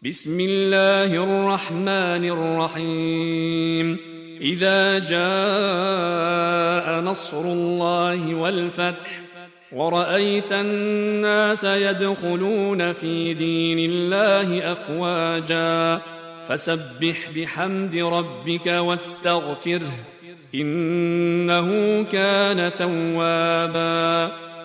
بسم الله الرحمن الرحيم. إذا جاء نصر الله والفتح ورأيت الناس يدخلون في دين الله أفواجا فسبح بحمد ربك واستغفره إنه كان توابا.